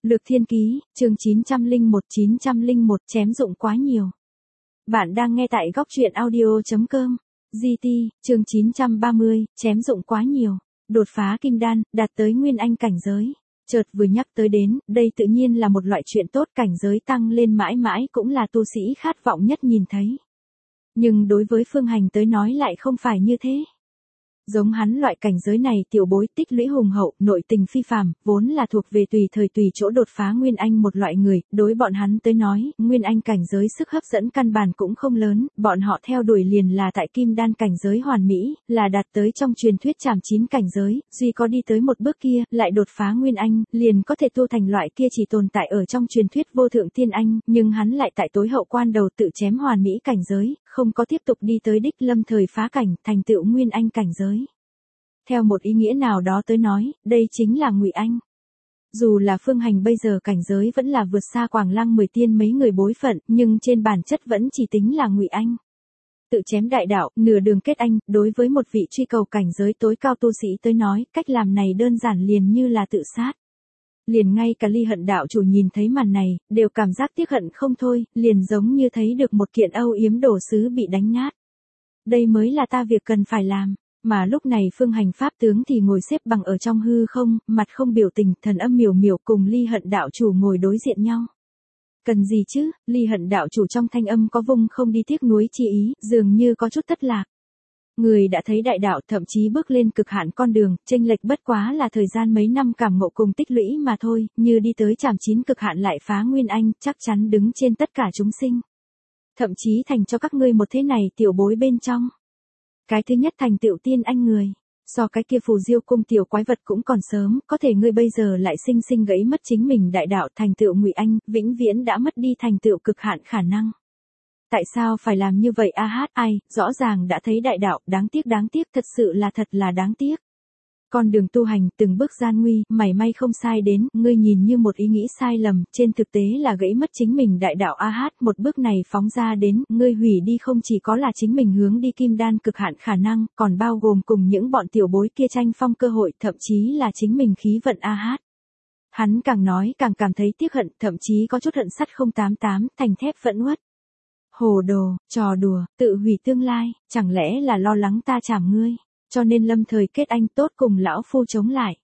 Lược Thiên Ký, chương 901 chém dụng quá nhiều. Bạn đang nghe tại góc truyện audio.com. GT, chương 930, chém dụng quá nhiều. Đột phá kim đan, đạt tới nguyên anh cảnh giới. Chợt vừa nhắc tới đến, đây tự nhiên là một loại chuyện tốt, cảnh giới tăng lên mãi mãi cũng là tu sĩ khát vọng nhất nhìn thấy. Nhưng đối với Phương Hành tới nói lại không phải như thế. Giống hắn loại cảnh giới này tiểu bối tích lũy hùng hậu, nội tình phi phàm, vốn là thuộc về tùy thời tùy chỗ đột phá nguyên anh một loại người, đối bọn hắn tới nói, nguyên anh cảnh giới sức hấp dẫn căn bản cũng không lớn, bọn họ theo đuổi liền là tại kim đan cảnh giới hoàn mỹ, là đạt tới trong truyền thuyết trảm chín cảnh giới, duy có đi tới một bước kia, lại đột phá nguyên anh, liền có thể tu thành loại kia chỉ tồn tại ở trong truyền thuyết vô thượng tiên anh, nhưng hắn lại tại tối hậu quan đầu tự chém hoàn mỹ cảnh giới, không có tiếp tục đi tới đích lâm thời phá cảnh, thành tựu nguyên anh cảnh giới. Theo một ý nghĩa nào đó tới nói, đây chính là ngụy anh. Dù là Phương Hành bây giờ cảnh giới vẫn là vượt xa Quảng Lăng 10 tiên mấy người bối phận, nhưng trên bản chất vẫn chỉ tính là ngụy anh. Tự chém đại đạo, nửa đường kết anh, đối với một vị truy cầu cảnh giới tối cao tu sĩ tới nói, cách làm này đơn giản liền như là tự sát. Liền ngay cả Ly Hận đạo chủ nhìn thấy màn này, đều cảm giác tiếc hận không thôi, liền giống như thấy được một kiện âu yếm đồ sứ bị đánh nát. Đây mới là ta việc cần phải làm. Mà lúc này Phương Hành pháp tướng thì ngồi xếp bằng ở trong hư không, mặt không biểu tình, thần âm miểu miểu cùng Ly Hận đạo chủ ngồi đối diện nhau. Cần gì chứ, Ly Hận đạo chủ trong thanh âm có vung không đi tiếc nuối chi ý, dường như có chút thất lạc. Người đã thấy đại đạo thậm chí bước lên cực hạn con đường, chênh lệch bất quá là thời gian mấy năm cảm ngộ cùng tích lũy mà thôi, như đi tới trảm chín cực hạn lại phá nguyên anh, chắc chắn đứng trên tất cả chúng sinh. Thậm chí thành cho các ngươi một thế này tiểu bối bên trong. Cái thứ nhất thành tựu tiên anh người, so cái kia phù diêu cung tiểu quái vật cũng còn sớm, có thể ngươi bây giờ lại sinh sinh gãy mất chính mình đại đạo thành tựu ngụy anh, vĩnh viễn đã mất đi thành tựu cực hạn khả năng. Tại sao phải làm như vậy ai, rõ ràng đã thấy đại đạo, đáng tiếc, thật sự là thật là đáng tiếc. Con đường tu hành từng bước gian nguy, mảy may không sai đến, ngươi nhìn như một ý nghĩ sai lầm, trên thực tế là gãy mất chính mình đại đạo một bước này phóng ra đến, ngươi hủy đi không chỉ có là chính mình hướng đi kim đan cực hạn khả năng, còn bao gồm cùng những bọn tiểu bối kia tranh phong cơ hội, thậm chí là chính mình khí vận Hắn càng nói càng cảm thấy tiếc hận, thậm chí có chút hận sắt 088, thành thép vẫn uất. Hồ đồ, trò đùa, tự hủy tương lai, chẳng lẽ là lo lắng ta chảm ngươi? Cho nên lâm thời kết anh tốt cùng lão phu chống lại.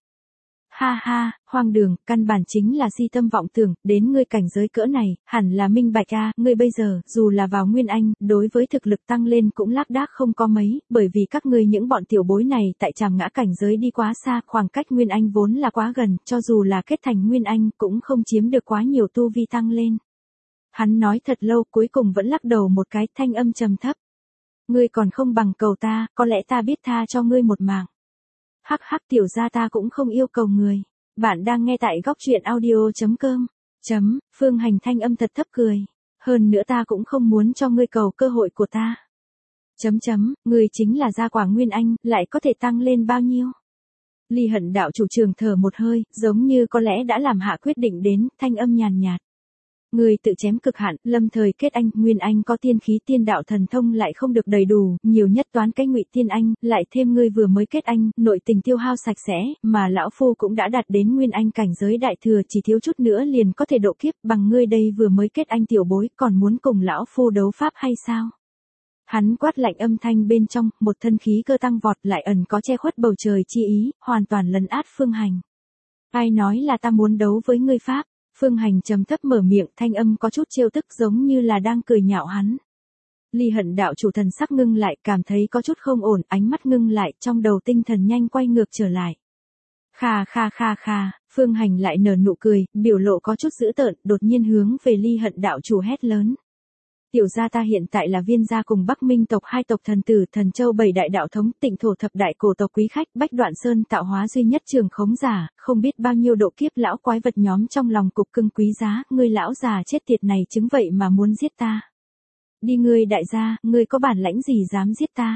Ha, hoang đường, căn bản chính là si tâm vọng tưởng, đến ngươi cảnh giới cỡ này, hẳn là minh bạch ngươi bây giờ, dù là vào nguyên anh, đối với thực lực tăng lên cũng lác đác không có mấy, bởi vì các ngươi những bọn tiểu bối này tại tràm ngã cảnh giới đi quá xa, khoảng cách nguyên anh vốn là quá gần, cho dù là kết thành nguyên anh, cũng không chiếm được quá nhiều tu vi tăng lên. Hắn nói thật lâu cuối cùng vẫn lắc đầu một cái, thanh âm trầm thấp. Ngươi còn không bằng cầu ta, có lẽ ta biết tha cho ngươi một mạng. Hắc tiểu gia ta cũng không yêu cầu người. Bạn đang nghe tại góc truyện audio.com. Phương Hành thanh âm thật thấp cười. Hơn nữa ta cũng không muốn cho ngươi cầu cơ hội của ta. Ngươi chính là gia quả nguyên anh, lại có thể tăng lên bao nhiêu? Ly Hận đạo chủ trường thở một hơi, giống như có lẽ đã làm hạ quyết định đến, thanh âm nhàn nhạt. Người tự chém cực hạn, lâm thời kết anh, nguyên anh có tiên khí tiên đạo thần thông lại không được đầy đủ, nhiều nhất toán cái ngụy tiên anh, lại thêm ngươi vừa mới kết anh, nội tình tiêu hao sạch sẽ, mà lão phu cũng đã đạt đến nguyên anh cảnh giới đại thừa, chỉ thiếu chút nữa liền có thể độ kiếp, bằng ngươi đây vừa mới kết anh tiểu bối, còn muốn cùng lão phu đấu pháp hay sao? Hắn quát lạnh âm thanh bên trong, một thân khí cơ tăng vọt lại ẩn có che khuất bầu trời chi ý, hoàn toàn lấn át Phương Hành. Ai nói là ta muốn đấu với ngươi pháp? Phương Hành trầm thấp mở miệng, thanh âm có chút trêu tức giống như là đang cười nhạo hắn. Ly Hận đạo chủ thần sắc ngưng lại, cảm thấy có chút không ổn, ánh mắt ngưng lại, trong đầu tinh thần nhanh quay ngược trở lại. Kha, Phương Hành lại nở nụ cười, biểu lộ có chút dữ tợn, đột nhiên hướng về Ly Hận đạo chủ hét lớn. Tiểu gia ta hiện tại là Viên gia cùng Bắc Minh tộc hai tộc thần tử, Thần Châu 7 đại đạo thống, Tịnh thổ thập đại cổ tộc quý khách, Bách Đoạn Sơn tạo hóa duy nhất trường khống giả, không biết bao nhiêu độ kiếp lão quái vật nhóm trong lòng cục cưng quý giá, ngươi lão già chết tiệt này chứng vậy mà muốn giết ta. Đi ngươi đại gia, ngươi có bản lãnh gì dám giết ta?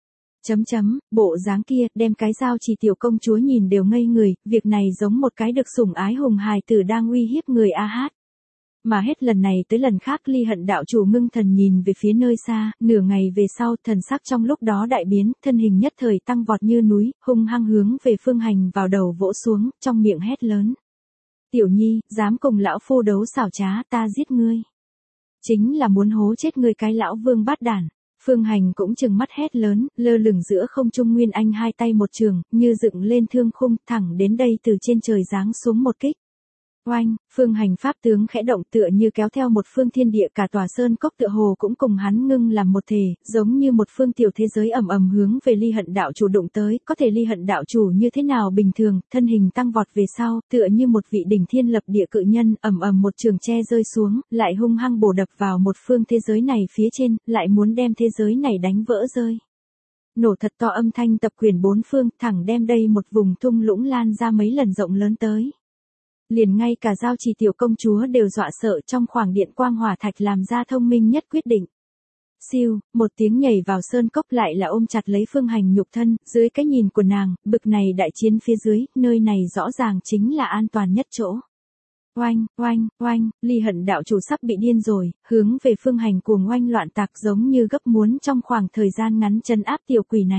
Bộ dáng kia, đem cái dao chỉ tiểu công chúa nhìn đều ngây người, việc này giống một cái được sủng ái hùng hài tử đang uy hiếp người Mà hết lần này tới lần khác Ly Hận đạo chủ ngưng thần nhìn về phía nơi xa, nửa ngày về sau thần sắc trong lúc đó đại biến, thân hình nhất thời tăng vọt như núi, hung hăng hướng về Phương Hành vào đầu vỗ xuống, trong miệng hét lớn. Tiểu nhi, dám cùng lão phu đấu xảo trá, ta giết ngươi. Chính là muốn hố chết ngươi cái lão vương bát đản. Phương Hành cũng trừng mắt hét lớn, lơ lửng giữa không trung Nguyên Anh hai tay một trường, như dựng lên thương khung, thẳng đến đây từ trên trời giáng xuống một kích. Oanh, Phương Hành pháp tướng khẽ động tựa như kéo theo một phương thiên địa, cả tòa sơn cốc tựa hồ cũng cùng hắn ngưng làm một thể, giống như một phương tiểu thế giới ầm ầm hướng về Ly Hận đạo chủ đụng tới, có thể Ly Hận đạo chủ như thế nào bình thường, thân hình tăng vọt về sau, tựa như một vị đỉnh thiên lập địa cự nhân, ầm ầm một trường che rơi xuống, lại hung hăng bổ đập vào một phương thế giới này phía trên, lại muốn đem thế giới này đánh vỡ rơi. Nổ thật to âm thanh tập quyền bốn phương, thẳng đem đây một vùng thung lũng lan ra mấy lần rộng lớn tới. Liền ngay cả Giao Trì tiểu công chúa đều dọa sợ, trong khoảng điện quang hỏa thạch làm ra thông minh nhất quyết định. Siêu, một tiếng nhảy vào sơn cốc, lại là ôm chặt lấy Phương Hành nhục thân, dưới cái nhìn của nàng, bực này đại chiến phía dưới, nơi này rõ ràng chính là an toàn nhất chỗ. Oanh, oanh, oanh, Ly Hận đạo chủ sắp bị điên rồi, hướng về Phương Hành cuồng oanh loạn tạc, giống như gấp muốn trong khoảng thời gian ngắn trấn áp tiểu quỷ này.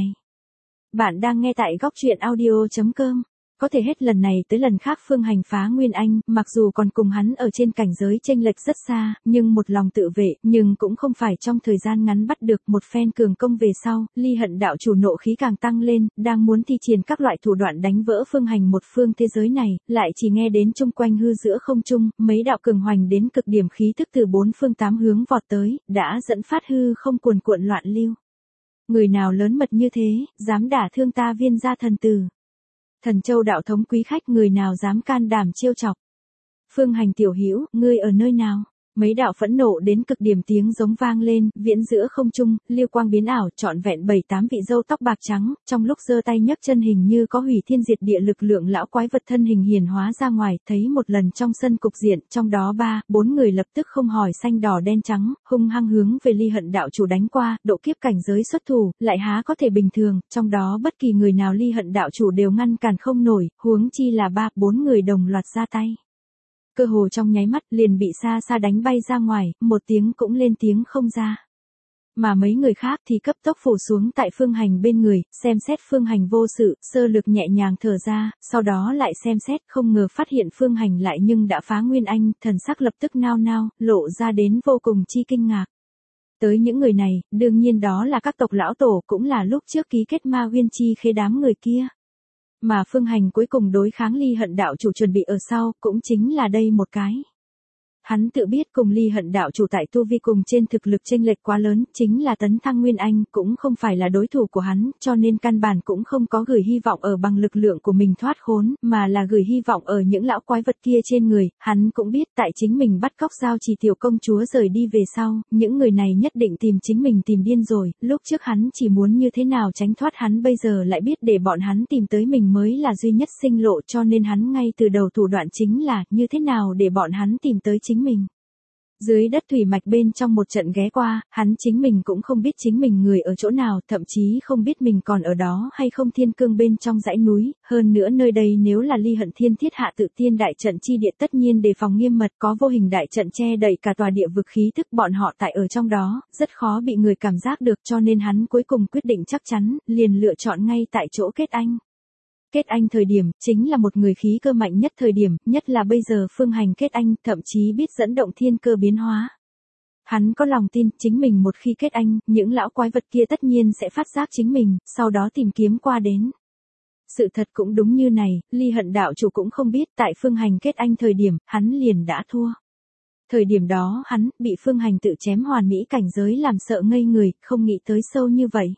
Bạn đang nghe tại góc truyện audio.com. Có thể hết lần này tới lần khác Phương Hành phá Nguyên Anh, mặc dù còn cùng hắn ở trên cảnh giới chênh lệch rất xa, nhưng một lòng tự vệ, nhưng cũng không phải trong thời gian ngắn bắt được một phen cường công về sau, Ly Hận đạo chủ nộ khí càng tăng lên, đang muốn thi triển các loại thủ đoạn đánh vỡ Phương Hành một phương thế giới này, lại chỉ nghe đến chung quanh hư giữa không trung, mấy đạo cường hoành đến cực điểm khí tức từ bốn phương tám hướng vọt tới, đã dẫn phát hư không cuồn cuộn loạn lưu. Người nào lớn mật như thế, dám đả thương ta Viên gia thần tử. Thần Châu đạo thống quý khách, người nào dám can đảm trêu chọc. Phương Hành tiểu hữu, ngươi ở nơi nào? Mấy đạo phẫn nộ đến cực điểm tiếng giống vang lên, viễn giữa không trung, liêu quang biến ảo, trọn vẹn 7-8 vị râu tóc bạc trắng, trong lúc giơ tay nhấc chân hình như có hủy thiên diệt địa lực lượng lão quái vật thân hình hiển hóa ra ngoài, thấy một lần trong sân cục diện, trong đó 3-4 người lập tức không hỏi xanh đỏ đen trắng, hung hăng hướng về Ly Hận đạo chủ đánh qua, độ kiếp cảnh giới xuất thủ, lại há có thể bình thường, trong đó bất kỳ người nào Ly Hận đạo chủ đều ngăn cản không nổi, huống chi là 3-4 người đồng loạt ra tay. Cơ hồ trong nháy mắt liền bị xa xa đánh bay ra ngoài, một tiếng cũng lên tiếng không ra. Mà mấy người khác thì cấp tốc phủ xuống tại Phương Hành bên người, xem xét Phương Hành vô sự, sơ lược nhẹ nhàng thở ra, sau đó lại xem xét, không ngờ phát hiện Phương Hành lại nhưng đã phá Nguyên Anh, thần sắc lập tức nao nao, lộ ra đến vô cùng chi kinh ngạc. Tới những người này, đương nhiên đó là các tộc lão tổ, cũng là lúc trước ký kết Ma Uyên Chi khế đám người kia. Mà Phương Hành cuối cùng đối kháng Ly Hận đạo chủ chuẩn bị ở sau, cũng chính là đây một cái. Hắn tự biết cùng Ly Hận đạo chủ tại tu vi cùng trên thực lực chênh lệch quá lớn, chính là tấn thăng Nguyên Anh, cũng không phải là đối thủ của hắn, cho nên căn bản cũng không có gửi hy vọng ở bằng lực lượng của mình thoát khốn, mà là gửi hy vọng ở những lão quái vật kia trên người. Hắn cũng biết tại chính mình bắt cóc Giao Trì tiểu công chúa rời đi về sau, những người này nhất định tìm chính mình tìm điên rồi, lúc trước hắn chỉ muốn như thế nào tránh thoát, hắn bây giờ lại biết để bọn hắn tìm tới mình mới là duy nhất sinh lộ, cho nên hắn ngay từ đầu thủ đoạn chính là như thế nào để bọn hắn tìm tới chính mình. Dưới đất thủy mạch bên trong một trận ghé qua, hắn chính mình cũng không biết chính mình người ở chỗ nào, thậm chí không biết mình còn ở đó hay không thiên cương bên trong dãy núi, hơn nữa nơi đây nếu là Ly Hận Thiên thiết hạ tự tiên đại trận chi địa tất nhiên đề phòng nghiêm mật, có vô hình đại trận che đậy cả tòa địa vực khí thức bọn họ tại ở trong đó, rất khó bị người cảm giác được, cho nên hắn cuối cùng quyết định chắc chắn, liền lựa chọn ngay tại chỗ kết anh. Kết anh thời điểm, chính là một người khí cơ mạnh nhất thời điểm, nhất là bây giờ Phương Hành kết anh, thậm chí biết dẫn động thiên cơ biến hóa. Hắn có lòng tin, chính mình một khi kết anh, những lão quái vật kia tất nhiên sẽ phát giác chính mình, sau đó tìm kiếm qua đến. Sự thật cũng đúng như này, Ly Hận đạo chủ cũng không biết, tại Phương Hành kết anh thời điểm, hắn liền đã thua. Thời điểm đó hắn, bị Phương Hành tự chém hoàn mỹ cảnh giới làm sợ ngây người, không nghĩ tới sâu như vậy.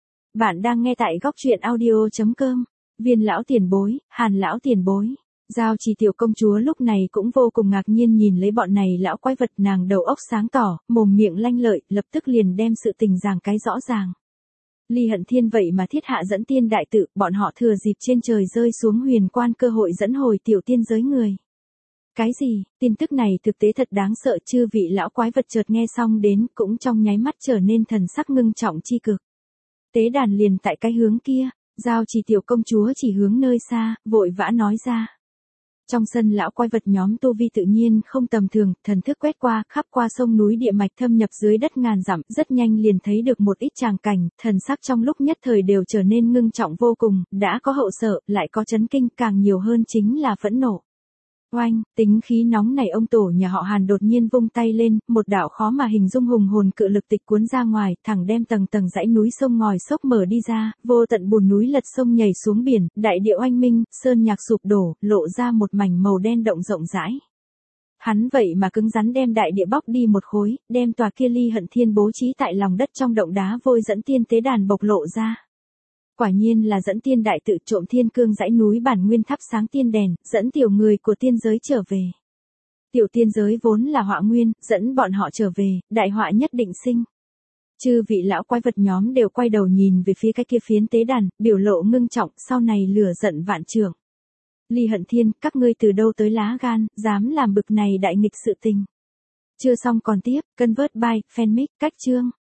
Bạn đang nghe tại góc truyện audio.com. Viên lão tiền bối, Hàn lão tiền bối. Giao Trì tiểu công chúa lúc này cũng vô cùng ngạc nhiên nhìn lấy bọn này lão quái vật, nàng đầu óc sáng tỏ, mồm miệng lanh lợi, lập tức liền đem sự tình giảng cái rõ ràng. Ly Hận Thiên vậy mà thiết hạ dẫn tiên đại tự, bọn họ thừa dịp trên trời rơi xuống huyền quan cơ hội dẫn hồi tiểu tiên giới người. Cái gì, tin tức này thực tế thật đáng sợ, chư vị lão quái vật chợt nghe xong đến, cũng trong nháy mắt trở nên thần sắc ngưng trọng chi cực. Tế đàn liền tại cái hướng kia. Giao Trì tiểu công chúa chỉ hướng nơi xa, vội vã nói ra. Trong sân lão quái vật nhóm tu vi tự nhiên không tầm thường, thần thức quét qua, khắp qua sông núi địa mạch thâm nhập dưới đất ngàn dặm, rất nhanh liền thấy được một ít tràng cảnh, thần sắc trong lúc nhất thời đều trở nên ngưng trọng vô cùng, đã có hậu sợ, lại có chấn kinh, càng nhiều hơn chính là phẫn nộ. Oanh, tính khí nóng này ông tổ nhà họ Hàn đột nhiên vung tay lên, một đạo khó mà hình dung hùng hồn cự lực tịch cuốn ra ngoài, thẳng đem tầng tầng dãy núi sông ngòi xốc mở đi ra, vô tận bùn núi lật sông nhảy xuống biển, đại địa oanh minh, sơn nhạc sụp đổ, lộ ra một mảnh màu đen động rộng rãi. Hắn vậy mà cứng rắn đem đại địa bóc đi một khối, đem tòa kia Ly Hận Thiên bố trí tại lòng đất trong động đá vôi dẫn tiên tế đàn bộc lộ ra. Quả nhiên là dẫn tiên đại tự trộm thiên cương dãy núi bản nguyên thắp sáng tiên đèn, dẫn tiểu người của tiên giới trở về. Tiểu tiên giới vốn là họa nguyên, dẫn bọn họ trở về, đại họa nhất định sinh. Chư vị lão quái vật nhóm đều quay đầu nhìn về phía cái kia phiến tế đàn, biểu lộ ngưng trọng, sau này lửa giận vạn trượng. Ly Hận Thiên, các ngươi từ đâu tới lá gan, dám làm bực này đại nghịch sự tình. Chưa xong còn tiếp, Convert by, Fanmic, cách chương.